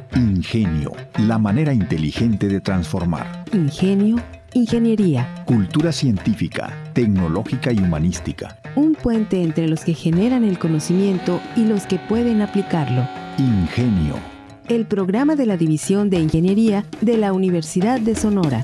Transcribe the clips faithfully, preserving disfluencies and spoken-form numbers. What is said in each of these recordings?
Ingenio, la manera inteligente de transformar. Ingenio, ingeniería. Cultura científica, tecnológica y humanística. Un puente entre los que generan el conocimiento y los que pueden aplicarlo. Ingenio. El programa de la División de Ingeniería de la Universidad de Sonora.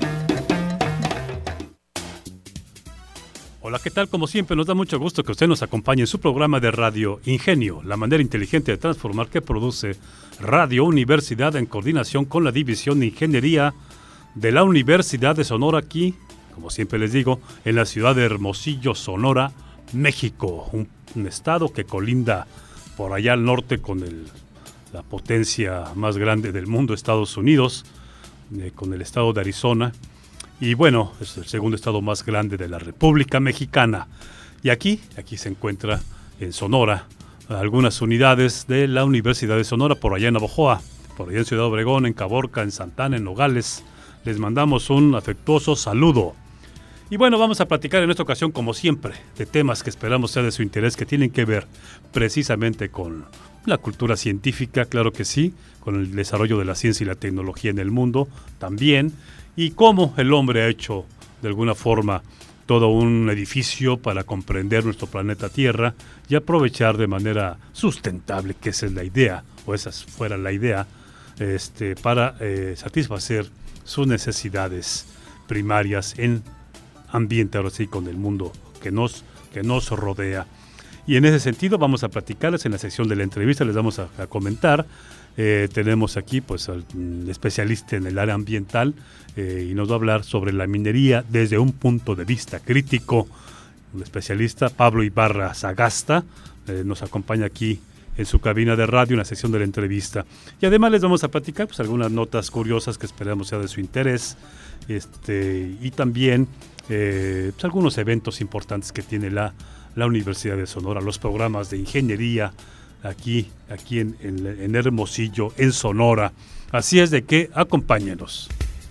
Hola, ¿qué tal? Como siempre, nos da mucho gusto que usted nos acompañe en su programa de radio Ingenio, la manera inteligente de transformar que produce Radio Universidad en coordinación con la División de Ingeniería de la Universidad de Sonora, aquí, como siempre les digo, en la ciudad de Hermosillo, Sonora, México, un, un estado que colinda por allá al norte con el, la potencia más grande del mundo, Estados Unidos, eh, con el estado de Arizona. Y bueno, es el segundo estado más grande de la República Mexicana. Y aquí, aquí se encuentra en Sonora algunas unidades de la Universidad de Sonora, por allá en Navojoa, por allá en Ciudad Obregón, en Caborca, en Santana, en Nogales. Les mandamos un afectuoso saludo. Y bueno, vamos a platicar en esta ocasión, como siempre, de temas que esperamos sea de su interés, que tienen que ver precisamente con la cultura científica, claro que sí, con el desarrollo de la ciencia y la tecnología en el mundo también, y cómo el hombre ha hecho, de alguna forma, todo un edificio para comprender nuestro planeta Tierra y aprovechar de manera sustentable, que esa es la idea, o esa fuera la idea, este, para eh, satisfacer sus necesidades primarias en ambiente, ahora sí, con el mundo que nos, que nos rodea. Y en ese sentido vamos a platicarles en la sección de la entrevista, les vamos a, a comentar. Eh, tenemos aquí pues al especialista en el área ambiental eh, y nos va a hablar sobre la minería desde un punto de vista crítico. Un especialista, Pablo Ibarra Sagasta, eh, nos acompaña aquí en su cabina de radio en la sección de la entrevista. Y además les vamos a platicar pues algunas notas curiosas que esperamos sea de su interés, este, y también eh, pues, algunos eventos importantes que tiene la, la Universidad de Sonora, los programas de ingeniería, aquí, aquí en, en, en Hermosillo, en Sonora. Así es de que acompáñenos.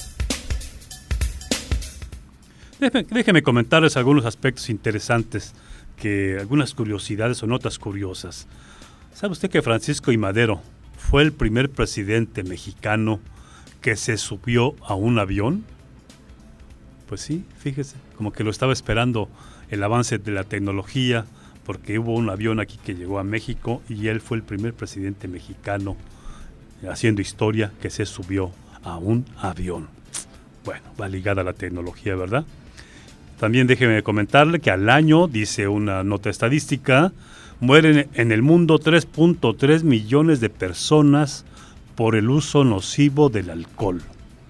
Déjeme, déjeme comentarles algunos aspectos interesantes, que algunas curiosidades o notas curiosas. ¿Sabe usted que Francisco I. Madero fue el primer presidente mexicano que se subió a un avión? Pues sí, fíjese, como que lo estaba esperando el avance de la tecnología, porque hubo un avión aquí que llegó a México y él fue el primer presidente mexicano haciendo historia que se subió a un avión. Bueno, va ligada a la tecnología, ¿verdad? También déjeme comentarle que al año, dice una nota estadística, mueren en el mundo tres punto tres millones de personas por el uso nocivo del alcohol.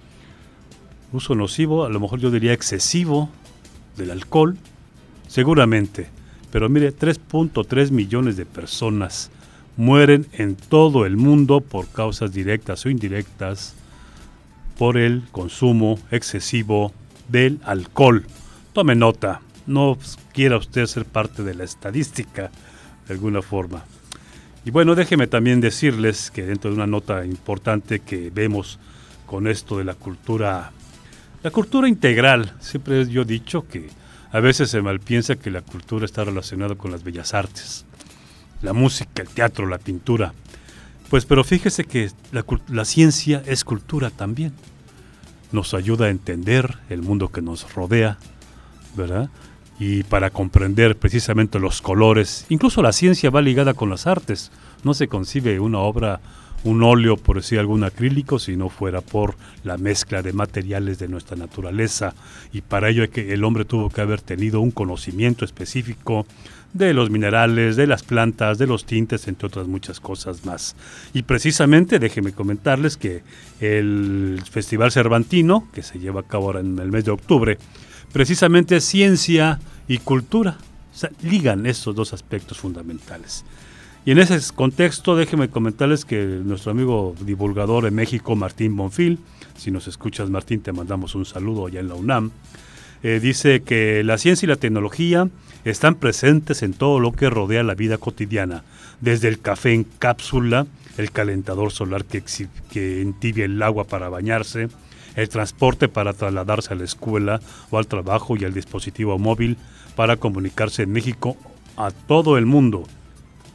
Uso nocivo, a lo mejor yo diría excesivo del alcohol, seguramente. Pero mire, tres punto tres millones de personas mueren en todo el mundo por causas directas o indirectas por el consumo excesivo del alcohol. Tome nota, no quiera usted ser parte de la estadística de alguna forma. Y bueno, déjeme también decirles que dentro de una nota importante que vemos con esto de la cultura, la cultura integral, siempre yo he dicho que a veces se malpiensa que la cultura está relacionada con las bellas artes, la música, el teatro, la pintura. Pues, pero fíjese que la, la ciencia es cultura también. Nos ayuda a entender el mundo que nos rodea, ¿verdad? Y para comprender precisamente los colores, incluso la ciencia va ligada con las artes. No se concibe una obra, un óleo, por decir algún acrílico, si no fuera por la mezcla de materiales de nuestra naturaleza, y para ello que el hombre tuvo que haber tenido un conocimiento específico de los minerales, de las plantas, de los tintes, entre otras muchas cosas más. Y precisamente, déjenme comentarles que el Festival Cervantino, que se lleva a cabo ahora en el mes de octubre, precisamente es ciencia y cultura, o sea, ligan estos dos aspectos fundamentales. Y en ese contexto, déjenme comentarles que nuestro amigo divulgador de México, Martín Bonfil, si nos escuchas, Martín, te mandamos un saludo allá en la UNAM, eh, dice que la ciencia y la tecnología están presentes en todo lo que rodea la vida cotidiana, desde el café en cápsula, el calentador solar que, que entibia el agua para bañarse, el transporte para trasladarse a la escuela o al trabajo y el dispositivo móvil para comunicarse en México a todo el mundo,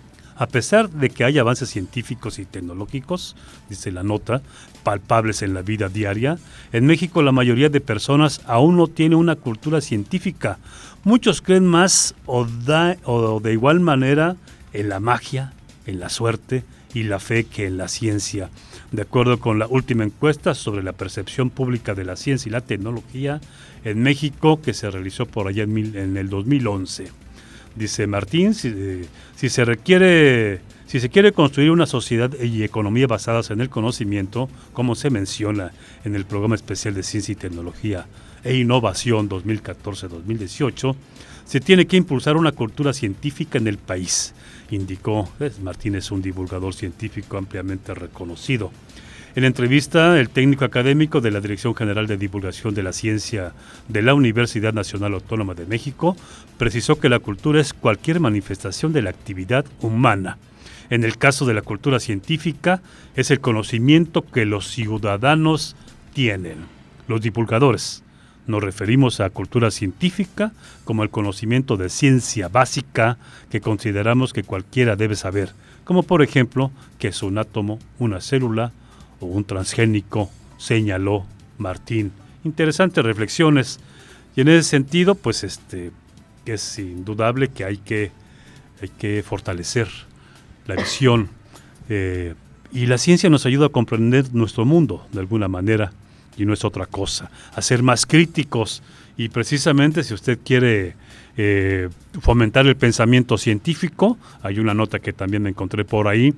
A pesar de que hay avances científicos y tecnológicos, dice la nota, palpables en la vida diaria, en México la mayoría de personas aún no tiene una cultura científica. Muchos creen más o, da, o de igual manera en la magia, en la suerte y la fe que en la ciencia. De acuerdo con la última encuesta sobre la percepción pública de la ciencia y la tecnología en México, que se realizó por allá en, mil, en el dos mil once. Dice Martín, si, eh, si se requiere, si se quiere construir una sociedad y economía basadas en el conocimiento, como se menciona en el Programa Especial de Ciencia y Tecnología e Innovación dos mil catorce a dos mil dieciocho, se tiene que impulsar una cultura científica en el país, indicó. Martín es un divulgador científico ampliamente reconocido. En entrevista, el técnico académico de la Dirección General de Divulgación de la Ciencia de la Universidad Nacional Autónoma de México precisó que la cultura es cualquier manifestación de la actividad humana. En el caso de la cultura científica, es el conocimiento que los ciudadanos tienen, los divulgadores. Nos referimos a cultura científica como el conocimiento de ciencia básica que consideramos que cualquiera debe saber, como por ejemplo, qué es un átomo, una célula o un transgénico, señaló Martín. Interesantes reflexiones. Y en ese sentido, pues este es indudable que hay que, hay que fortalecer la visión. Eh, y la ciencia nos ayuda a comprender nuestro mundo de alguna manera, y no es otra cosa, a ser más críticos. Y precisamente si usted quiere eh, fomentar el pensamiento científico, hay una nota que también me encontré por ahí,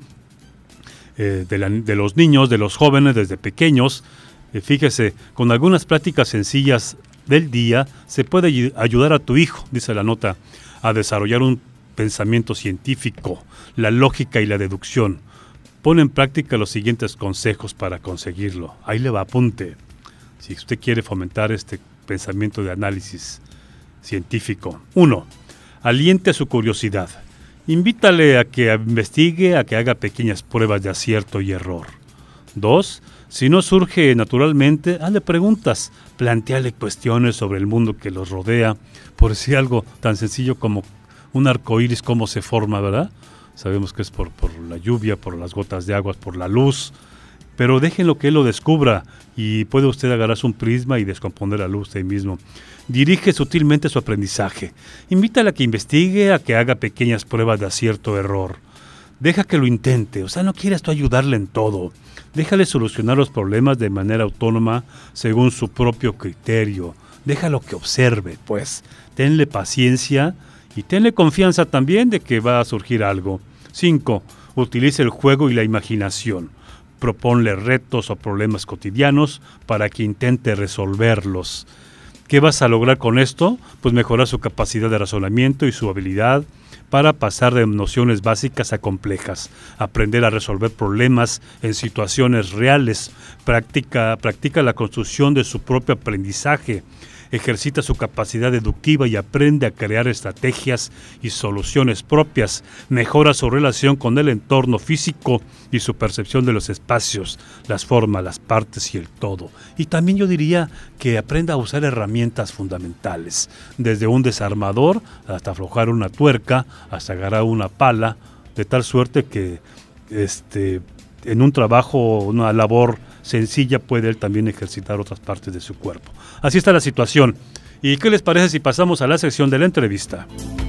eh, de, la, de los niños, de los jóvenes desde pequeños. Eh, fíjese, con algunas prácticas sencillas del día se puede ay- ayudar a tu hijo, dice la nota, a desarrollar un pensamiento científico, la lógica y la deducción. Pone en práctica los siguientes consejos para conseguirlo. Ahí le va, apunte. Si usted quiere fomentar este pensamiento de análisis científico. Uno, aliente su curiosidad. Invítale a que investigue, a que haga pequeñas pruebas de acierto y error. Dos, si no surge naturalmente, hazle preguntas, plantéale cuestiones sobre el mundo que los rodea, por decir algo tan sencillo como un arcoíris, cómo se forma, ¿verdad? Sabemos que es por, por la lluvia, por las gotas de agua, por la luz, pero déjenlo que él lo descubra y puede usted agarrarse un prisma y descomponer la luz de ahí mismo. Dirige sutilmente su aprendizaje. Invítale a que investigue, a que haga pequeñas pruebas de acierto-error. Deja que lo intente, o sea, no quieras tú ayudarle en todo. Déjale solucionar los problemas de manera autónoma según su propio criterio. Déjalo que observe, pues. Tenle paciencia y tenle confianza también de que va a surgir algo. Cinco. Utilice el juego y la imaginación. Proponle retos o problemas cotidianos para que intente resolverlos. ¿Qué vas a lograr con esto? Pues mejorar su capacidad de razonamiento y su habilidad para pasar de nociones básicas a complejas, aprender a resolver problemas en situaciones reales, practica, practica la construcción de su propio aprendizaje, ejercita su capacidad deductiva y aprende a crear estrategias y soluciones propias, mejora su relación con el entorno físico y su percepción de los espacios, las formas, las partes y el todo. Y también yo diría que aprenda a usar herramientas fundamentales, desde un desarmador hasta aflojar una tuerca, hasta agarrar una pala, de tal suerte que este, en un trabajo, una labor sencilla, puede él también ejercitar otras partes de su cuerpo. Así está la situación. ¿Y qué les parece si pasamos a la sección de la entrevista?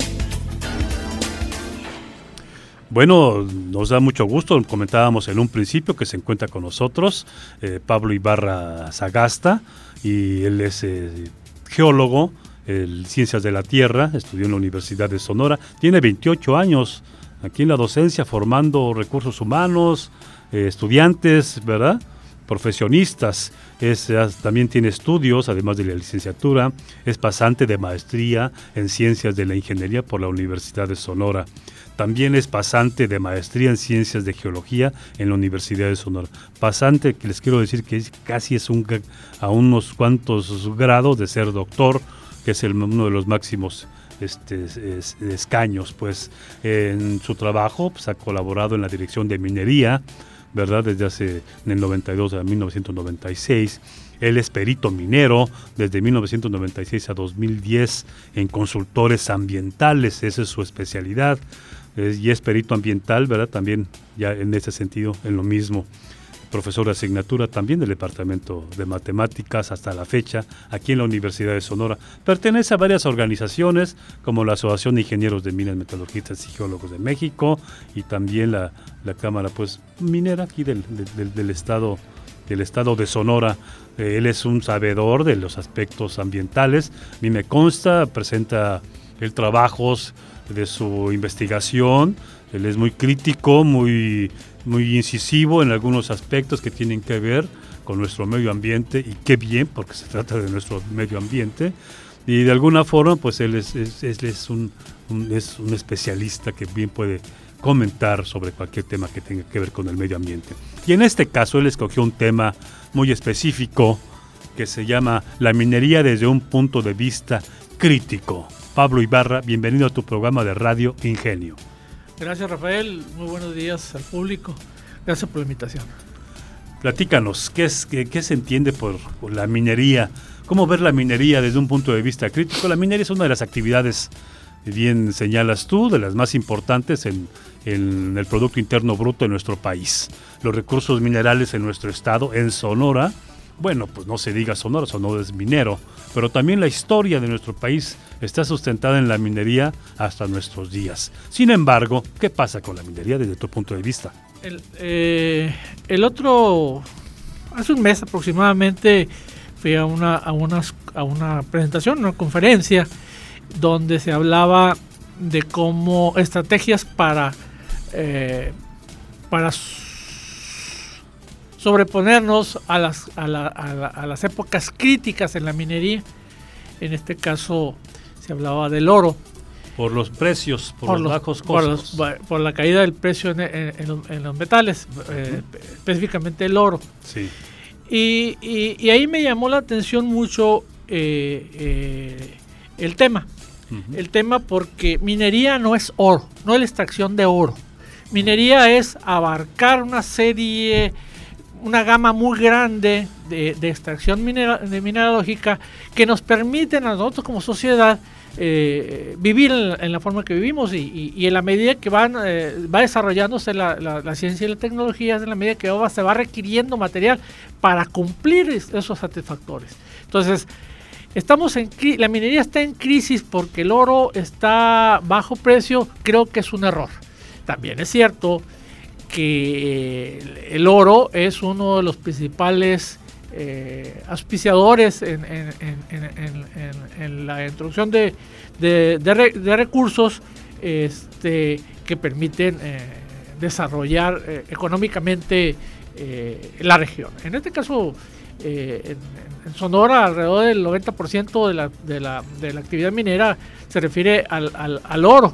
Bueno, nos da mucho gusto, comentábamos en un principio que se encuentra con nosotros eh, Pablo Ibarra Sagasta, y él es eh, geólogo, en Ciencias de la Tierra, estudió en la Universidad de Sonora, tiene veintiocho años aquí en la docencia formando recursos humanos, eh, estudiantes, ¿verdad?, profesionistas. Es, también tiene estudios, además de la licenciatura, es pasante de maestría en Ciencias de la Ingeniería por la Universidad de Sonora. También es pasante de maestría en Ciencias de Geología en la Universidad de Sonora. Pasante, que les quiero decir que casi es un, a unos cuantos grados de ser doctor, que es el, uno de los máximos este, es, escaños. Pues en su trabajo pues, ha colaborado en la Dirección de Minería, ¿verdad?, desde hace en el noventa y dos a mil novecientos noventa y seis. Él es perito minero desde mil novecientos noventa y seis a dos mil diez en consultores ambientales, esa es su especialidad. es, y es perito ambiental, ¿verdad? También ya en ese sentido, en lo mismo. Profesor de asignatura también del Departamento de Matemáticas hasta la fecha, aquí en la Universidad de Sonora. Pertenece a varias organizaciones, como la Asociación de Ingenieros de Minas, Metalurgistas y Geólogos de México, y también la, la Cámara pues minera aquí del, del, del estado del estado de Sonora. Eh, él es un sabedor de los aspectos ambientales. A mí me consta, presenta el trabajos de su investigación. Él es muy crítico, muy muy incisivo en algunos aspectos que tienen que ver con nuestro medio ambiente, y qué bien, porque se trata de nuestro medio ambiente, y de alguna forma pues él es, es, es, es, un, un, es un especialista que bien puede comentar sobre cualquier tema que tenga que ver con el medio ambiente. Y en este caso él escogió un tema muy específico que se llama la minería desde un punto de vista crítico. Pablo Ibarra, bienvenido a tu programa de Radio Ingenio. Gracias, Rafael. Muy buenos días al público. Gracias por la invitación. Platícanos, ¿qué, es, qué, qué se entiende por, por la minería? ¿Cómo ver la minería desde un punto de vista crítico? La minería es una de las actividades, bien señalas tú, de las más importantes en, en el Producto Interno Bruto de nuestro país. Los recursos minerales en nuestro estado, en Sonora, bueno, pues no se diga Sonora, Sonora es minero, pero también la historia de nuestro país está sustentada en la minería hasta nuestros días. Sin embargo, ¿qué pasa con la minería desde tu punto de vista? El, eh, el otro, hace un mes aproximadamente, fui a una, a, unas, a una presentación, una conferencia, donde se hablaba de cómo estrategias para, eh, para sobreponernos a las, a, la, a, la, a las épocas críticas en la minería. En este caso se hablaba del oro. Por los precios, por, por los, los bajos costos. Por, los, por la caída del precio en, en, en, los, en los metales, uh-huh. eh, específicamente el oro. Sí. Y, y, y ahí me llamó la atención mucho eh, eh, el tema. Uh-huh. El tema porque minería no es oro, no es la extracción de oro. Minería es abarcar una serie, una gama muy grande de, de extracción minera, de mineralógica que nos permiten a nosotros como sociedad eh, vivir en la, en la forma que vivimos y, y, y en la medida que van eh, va desarrollándose la, la, la ciencia y la tecnología, en la medida que va, se va requiriendo material para cumplir esos satisfactores. Entonces, estamos en la minería está en crisis porque el oro está bajo precio. Creo que es un error. También es cierto que el oro es uno de los principales eh, auspiciadores en, en, en, en, en, en la introducción de, de, de, re, de recursos este, que permiten eh, desarrollar eh, económicamente eh, la región. En este caso, eh, en, en Sonora, alrededor del noventa por ciento de la, de, la, de la actividad minera se refiere al, al, al oro,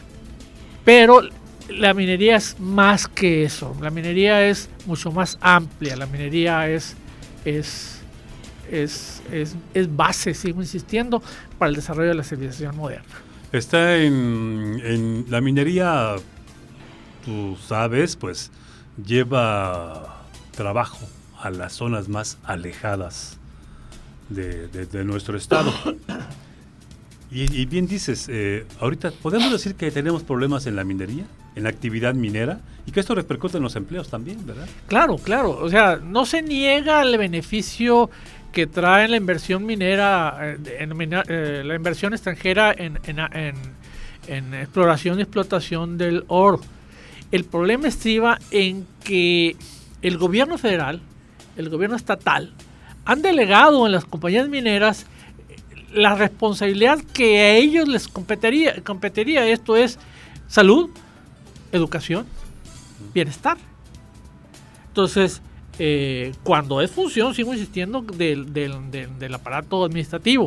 pero la minería es más que eso. La minería es mucho más amplia. La minería es, es, es, es, es base, sigo insistiendo, para el desarrollo de la civilización moderna. Está en, en la minería, tú sabes, pues lleva trabajo a las zonas más alejadas de, de, de nuestro estado. Y, y bien dices, eh, ahorita podemos decir que tenemos problemas en la minería, en la actividad minera, y que esto repercute en los empleos también, ¿verdad? Claro, claro. O sea, no se niega el beneficio que trae la inversión minera, en, en, eh, la inversión extranjera en, en, en, en exploración y explotación del oro. El problema estriba en que el gobierno federal, el gobierno estatal, han delegado en las compañías mineras la responsabilidad que a ellos les competiría, competiría. Esto es salud, educación, bienestar. Entonces, eh, cuando es función, sigo insistiendo, del, del, del, del aparato administrativo,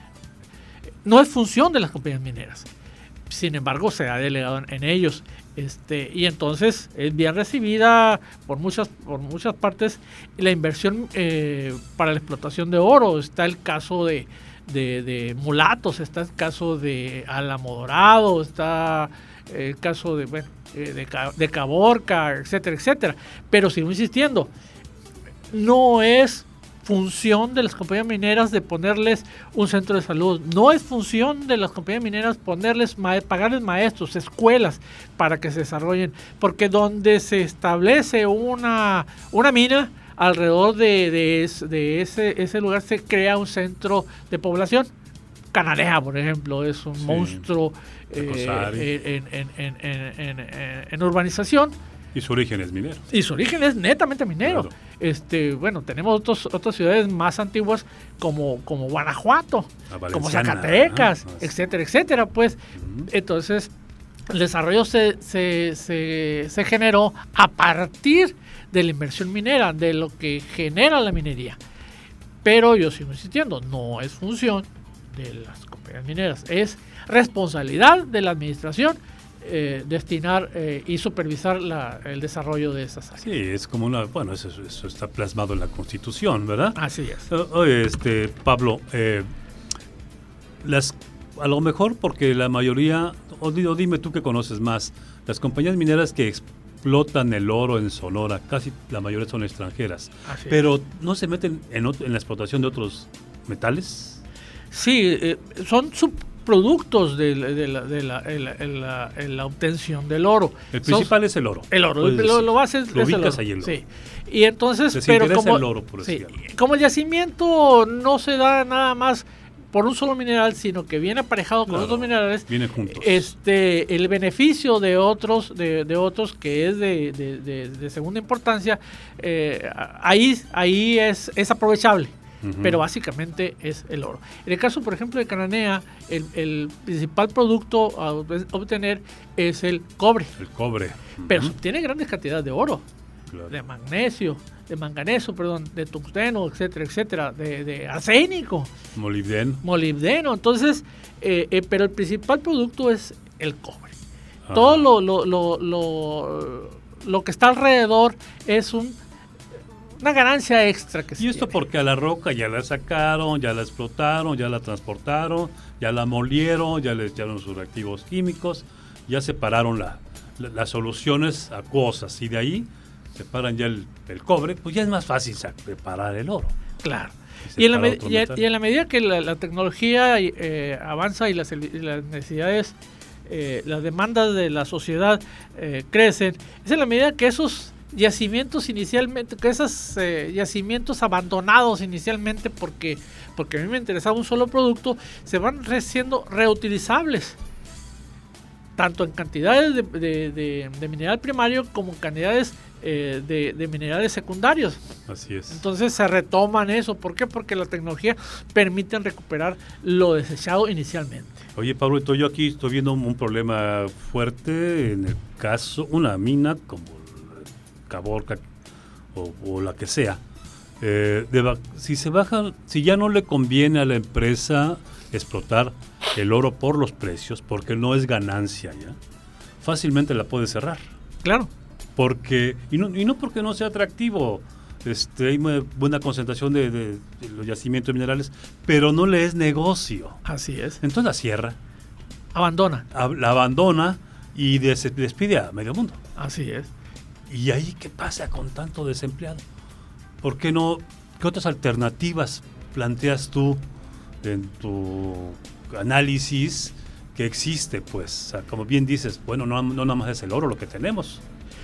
no es función de las compañías mineras. Sin embargo, se ha delegado en, en ellos. Este, y entonces es bien recibida por muchas, por muchas partes la inversión eh, para la explotación de oro. Está el caso de De, de Mulatos, está el caso de Álamo Dorado, está el caso de, bueno, de, de Caborca, etcétera, etcétera. Pero sigo insistiendo, no es función de las compañías mineras de ponerles un centro de salud. No es función de las compañías mineras ponerles ma- pagarles maestros, escuelas para que se desarrollen, porque donde se establece una, una mina, alrededor de, de, es, de ese, ese lugar se crea un centro de población. Cananea, por ejemplo, es un sí, monstruo eh, en, en, en, en, en, en urbanización. Y su origen es minero. Y su origen es netamente minero. Claro. Este, bueno, tenemos otros, otras ciudades más antiguas como, como Guanajuato, como Zacatecas, ¿no? etcétera, etcétera. Pues, uh-huh. Entonces, el desarrollo se, se, se, se generó a partir de la inversión minera, de lo que genera la minería. Pero yo sigo insistiendo, no es función de las compañías mineras, es responsabilidad de la administración eh, destinar eh, y supervisar la, el desarrollo de esas áreas. Sí, es como una, bueno, eso, eso está plasmado en la Constitución, ¿verdad? Así es. Oye, este, Pablo, eh, las, a lo mejor porque la mayoría, o, o dime tú que conoces más, las compañías mineras que explotan el oro en Sonora, casi la mayoría son extranjeras, Así pero es. ¿No se meten en, en la explotación de otros metales? Sí, eh, son subproductos de, de, la, de, la, de, la, de, la, de la obtención del oro. El principal son, es el oro. El oro, lo, lo base es, lo es el oro. Ahí el oro. Sí. Y entonces, Les pero como, el oro, por sí, como el yacimiento no se da nada más por un solo mineral, sino que viene aparejado con claro, otros minerales, viene juntos. Este, el beneficio de otros, de, de otros que es de, de, de, de segunda importancia, eh, ahí, ahí es, es aprovechable. Uh-huh. Pero básicamente es el oro. En el caso, por ejemplo, de Cananea, el, el principal producto a obtener es el cobre. El cobre. Uh-huh. Pero se obtiene grandes cantidades de oro, claro. de magnesio, de manganeso, perdón, de tungsteno, etcétera, etcétera, de, de arsénico. Molibdeno. Molibdeno. Entonces, eh, eh, pero el principal producto es el cobre. Uh-huh. Todo lo, lo, lo, lo, lo que está alrededor es un una ganancia extra que se Y esto tiene. Porque a la roca ya la sacaron, ya la explotaron, ya la transportaron, ya la molieron, ya le echaron sus reactivos químicos, ya separaron la, la, las soluciones acuosas y de ahí separan ya el, el cobre, pues ya es más fácil separar el oro. Claro. Y en, la me- y, y en la medida que la, la tecnología eh, avanza y las, y las necesidades, eh, las demandas de la sociedad eh, crecen, es en la medida que esos yacimientos inicialmente, que esos eh, yacimientos abandonados inicialmente porque, porque a mí me interesaba un solo producto, se van re- siendo reutilizables, tanto en cantidades de, de, de, de mineral primario como en cantidades eh, de, de minerales secundarios. Así es. Entonces se retoman eso. ¿Por qué? Porque la tecnología permite recuperar lo desechado inicialmente. Oye, Pablo, yo aquí estoy viendo un problema fuerte en el caso, una mina como Caborca o, o la que sea, eh, de, si se baja, si ya no le conviene a la empresa explotar el oro por los precios, porque no es ganancia ya, fácilmente la puede cerrar. Claro. Porque, y no, y no porque no sea atractivo, este, hay una buena concentración de, de, de los yacimientos minerales, pero no le es negocio. Así es. Entonces la cierra. Abandona. La abandona y des, despide a medio mundo. Así es. ¿Y ahí qué pasa con tanto desempleado? ¿Por qué no? ¿Qué otras alternativas planteas tú en tu análisis que existe? Pues, o sea, como bien dices, bueno, no, no nada más es el oro lo que tenemos.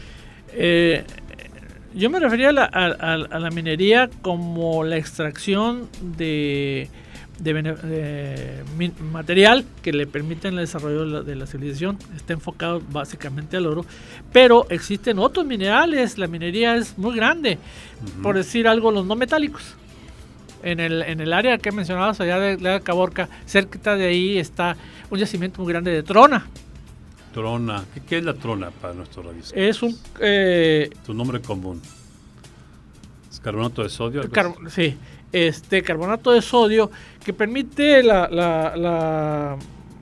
Eh, yo me refería a la, a, a la minería como la extracción de, de, de mi, material que le permiten el desarrollo de la, de la civilización. Está enfocado básicamente al oro, pero existen otros minerales. La minería es muy grande, uh-huh. por decir algo, los no metálicos. En el, en el área que mencionabas allá de, de Caborca, cerca de ahí está un yacimiento muy grande de trona. Trona, ¿qué, qué es la trona para nuestro radio? Es un... Eh, tu nombre común. ¿Es carbonato de sodio? Car- sí, este carbonato de sodio que permite la... La, la,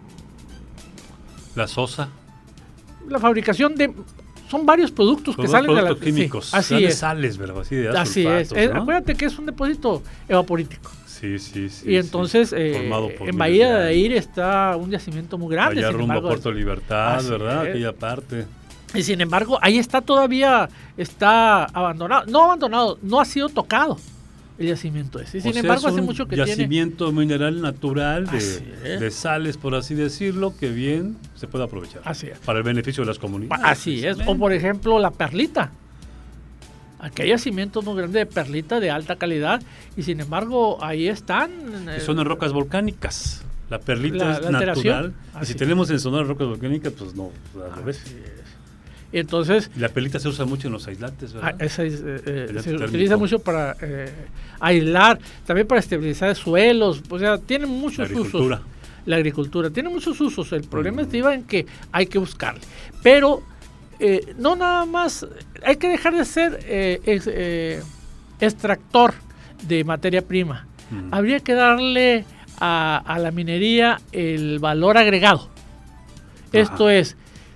la sosa. La fabricación de... Son varios productos Son que salen de la... químicos. Sí, así es. Sales, ¿verdad? Así, de así sulfatos, es. ¿no? Acuérdate que es un depósito evaporítico. Sí, sí, sí. Y entonces, sí. eh, en Bahía de Aire está un yacimiento muy grande. Allá sin rumbo embargo, a Puerto Libertad, ¿verdad? Es. Aquella parte. Y sin embargo, ahí está todavía, está abandonado. No abandonado, no ha sido tocado. el yacimiento ese. Y sin o sea, embargo, es hace un mucho que yacimiento tiene... mineral natural de, Así es. de sales, por así decirlo, que bien se puede aprovechar. Así es. Para el beneficio de las comunidades. Así es. O por ejemplo, la perlita. Aquí hay yacimientos muy grandes de perlita de alta calidad y sin embargo ahí están. Y son en rocas volcánicas. La perlita La- es la alteración. natural. Y Así si es. tenemos en Sonora rocas volcánicas, pues no, al revés. Así es. Y entonces, Y la perlita se usa mucho en los aislantes, ah, ¿verdad? esa es, eh, eh, El se térmico. utiliza mucho para eh, aislar, también para estabilizar suelos, o sea, tiene La muchos agricultura. usos. La agricultura tiene muchos usos. El problema Mm. está en que hay que buscarle. Pero eh, no nada más, hay que dejar de ser eh, ex- eh, extractor de materia prima. Mm. Habría que darle a, a la minería el valor agregado. Esto Ajá. es,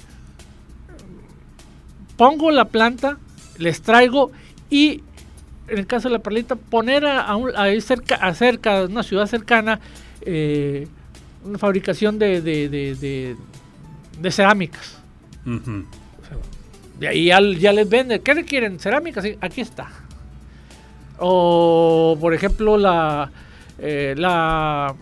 pongo la planta, les traigo y en el caso de la perlita, poner a, a, un- ahí cerca, a cerca, de una ciudad cercana, eh, una fabricación de, de, de, de- de cerámicas. Ujú. De ahí ya, ya les venden. ¿Qué requieren? Cerámicas. Sí, aquí está. O, por ejemplo, la eh, la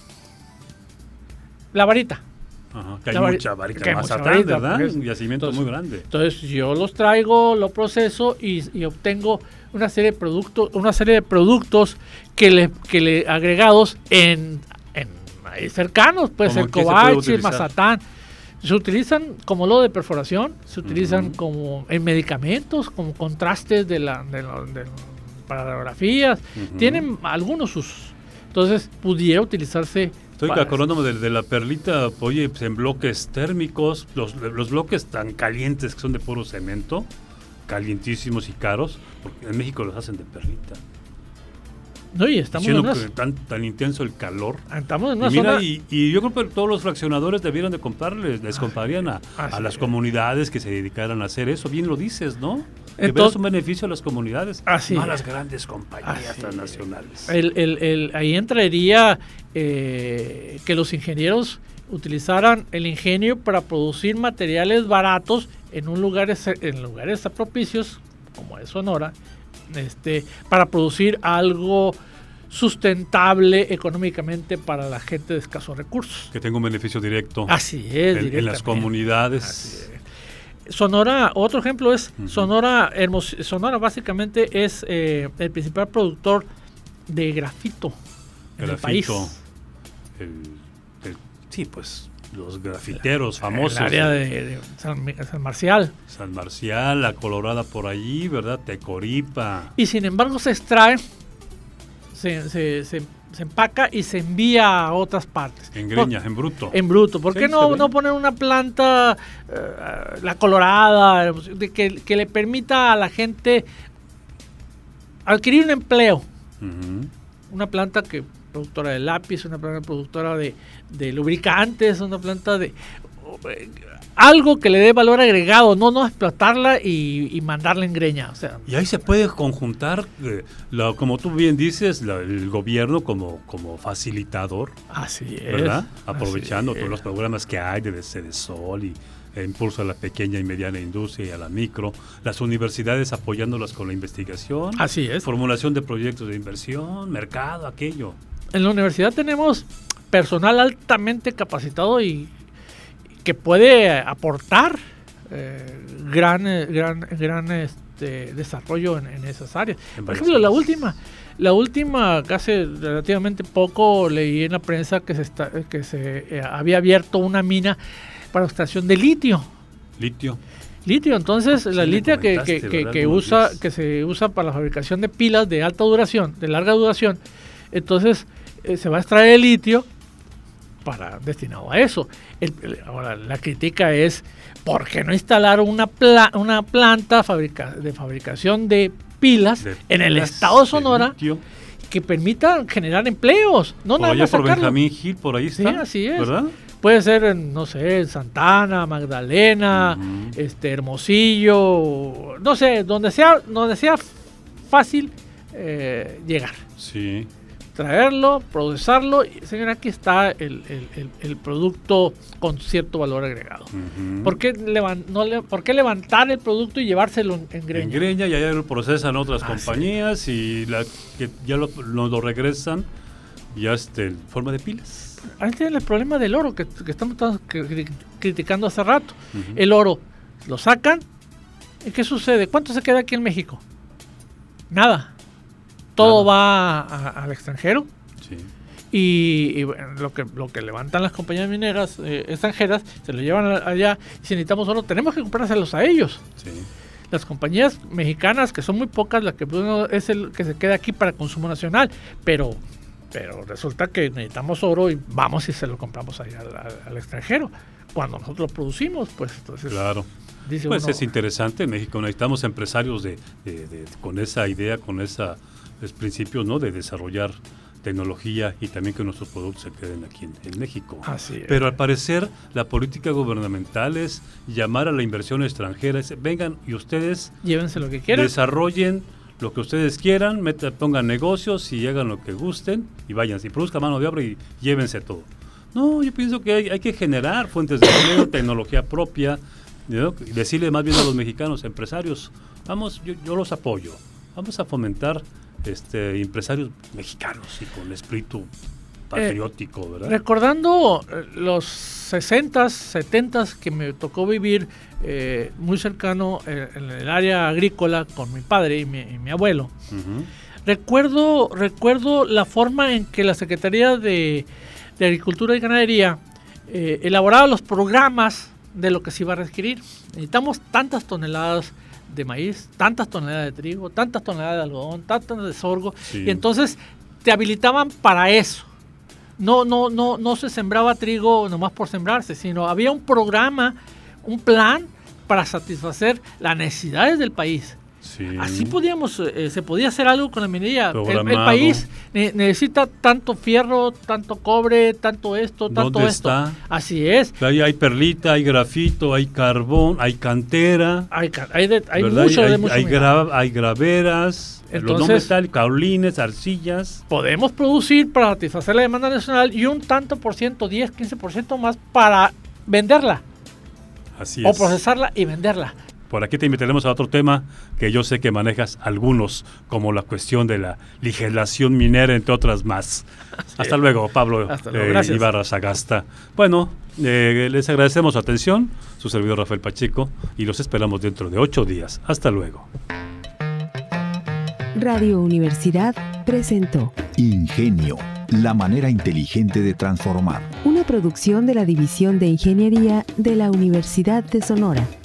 la varita. Ajá, que hay La vari- mucha varita que hay más mucha atrás, varita, ¿verdad? porque es- Un yacimiento entonces- muy grande. Entonces yo los traigo, lo proceso y, y obtengo una serie de productos, una serie de productos que le, que le agregados en, en ahí cercanos, puede ¿Cómo ser qué se puede Covachi, utilizar? Mazatán. Se utilizan como lodo de perforación, se utilizan Ujú. como en medicamentos, como contrastes de la, de la- de- para radiografías. Ujú. Tienen algunos usos. Entonces pudiera utilizarse. Estoy para- acordándome de, de la perlita, oye, pues en bloques térmicos, los, los bloques tan calientes que son de puro cemento, calientísimos y caros, porque en México los hacen de perlita. No, y estamos en, Siendo unas- que tan, tan intenso el calor. estamos en Y, una mira, zona. y, y yo creo que todos los fraccionadores debieran de comprarles, les comprarían a, así a las es. comunidades que se dedicaran a hacer eso. Bien lo dices, ¿no? Que Entonces- veas un beneficio a las comunidades, Así no a es. las grandes compañías Así transnacionales. El, el- el- ahí entraría eh, que los ingenieros utilizaran el ingenio para producir materiales baratos en un lugares en lugares propicios como es Sonora, este, para producir algo sustentable económicamente para la gente de escasos recursos. Que tenga un beneficio directo Así es, en, en las directamente. comunidades. Así es. Sonora, otro ejemplo es Ujú. Sonora, Hermos- Sonora básicamente es eh, el principal productor de grafito en el país. Grafito. El- el- sí, pues los grafiteros famosos. El área de, de San, Mi- San Marcial. San Marcial, la Colorada por allí, ¿verdad? Tecoripa. Y sin embargo se extrae, se, se, se, se empaca y se envía a otras partes. En greña, en bruto. En bruto. ¿Por Sí, qué se no, ve. no poner una planta, eh, la colorada, de que, que le permita a la gente adquirir un empleo? Ujú. Una planta que productora de lápiz, una planta productora de, de lubricantes, una planta de eh, algo que le dé valor agregado, no no explotarla y, y mandarla en greña. O sea, Y ahí se puede conjuntar, eh, la- como tú bien dices, la- el gobierno como, como facilitador, así es. ¿verdad? así Aprovechando es. todos los programas que hay de D C de Sol y e impulso a la pequeña y mediana industria y a la micro, las universidades apoyándolas con la investigación, Así es. formulación de proyectos de inversión, mercado, aquello. En la universidad tenemos personal altamente capacitado y que puede aportar eh, gran, eh, gran, gran este, desarrollo en, en esas áreas. En Por varias ejemplo, la áreas. última, la última, que hace relativamente poco leí en la prensa que se está, que se eh, había abierto una mina para extracción de litio. Litio. Litio, entonces Sí, la me litia que, comentaste, que, que, ¿verdad? que Algunos usa, días. que se usa para la fabricación de pilas de alta duración, de larga duración, entonces eh, se va a extraer el litio para destinado a eso. El- el- ahora la crítica es ¿por qué no instalar una pla- una planta fabrica- de fabricación de pilas De en el pilas estado de de Sonora litio. que permita generar empleos? No Por nada allá más por sacarlo. Benjamín Gil, por ahí Sí, está. así es. ¿Verdad? Puede ser, en, no sé, en Santana, Magdalena, Ujú. este Hermosillo, no sé, donde sea, donde sea fácil eh, llegar. Sí. traerlo, procesarlo, y señor, aquí está el, el, el, el producto con cierto valor agregado. Uh-huh. ¿Por qué, levan, no le, ¿Por qué levantar el producto y llevárselo en, en Greña? En Greña, y allá lo procesan otras ah, compañías sí. y la, que ya lo, lo, lo regresan ya este, en forma de pilas. Ahí tiene el problema del oro que, que estamos criticando hace rato. Uh-huh. El oro lo sacan, ¿y qué sucede? ¿Cuánto se queda aquí en México? Nada. Todo Nada. va a, a, al extranjero. Sí. Y, y bueno, lo que lo que levantan las compañías mineras eh, extranjeras se lo llevan a, allá. Y si necesitamos oro, tenemos que comprárselos a ellos. Sí. Las compañías mexicanas, que son muy pocas, la que uno es el que se queda aquí para consumo nacional, pero pero resulta que necesitamos oro y vamos y se lo compramos allá al, al, al extranjero. Cuando nosotros lo producimos, pues entonces... Claro. Dice pues uno, es interesante. En México necesitamos empresarios de, de, de con esa idea, con esos principios, ¿no? De desarrollar tecnología y también que nuestros productos se queden aquí en, en México. Así es. Pero al parecer la política gubernamental es llamar a la inversión extranjera, es, vengan y ustedes llévense lo que quieran, desarrollen lo que ustedes quieran, meta, pongan negocios y hagan lo que gusten y vayan, si produzcan mano de obra y llévense todo. No, yo pienso que hay, hay que generar fuentes de empleo, tecnología propia, ¿no? Decirle más bien a los mexicanos, empresarios, vamos, yo, yo los apoyo, vamos a fomentar este empresarios mexicanos y con espíritu patriótico, eh, ¿verdad? Recordando los sesentas, setentas que me tocó vivir eh, muy cercano eh, en el área agrícola con mi padre y mi, y mi abuelo, uh-huh. recuerdo, recuerdo la forma en que la Secretaría de, de Agricultura y Ganadería eh, elaboraba los programas de lo que se iba a requerir. Necesitamos tantas toneladas de maíz, tantas toneladas de trigo, tantas toneladas de algodón, tantas de sorgo, sí. Y entonces te habilitaban para eso. No, no, no, no se sembraba trigo nomás por sembrarse, sino había un programa, un plan para satisfacer las necesidades del país. Sí. Así podíamos, eh, se podía hacer algo con la minería. El, el país ne- necesita tanto fierro, tanto cobre, tanto esto, tanto ¿Dónde esto. Está? Así es. Ahí hay perlita, hay grafito, hay carbón, hay cantera. Hay, hay, de, hay mucho hay, de mucho. Hay, gra- hay graveras, entonces, los no metálicos, caolines, arcillas. Podemos producir para satisfacer la demanda nacional y un tanto por ciento, diez, quince por ciento más para venderla. Así o es. O procesarla y venderla. Por aquí te invitaremos a otro tema que yo sé que manejas algunos, como la cuestión de la legislación minera, entre otras más. Sí. Hasta luego, Pablo Hasta luego. Eh, Ibarra Sagasta. Bueno, eh, les agradecemos su atención, su servidor Rafael Pacheco, y los esperamos dentro de ocho días. Hasta luego. Radio Universidad presentó Ingenio, la manera inteligente de transformar. Una producción de la División de Ingeniería de la Universidad de Sonora.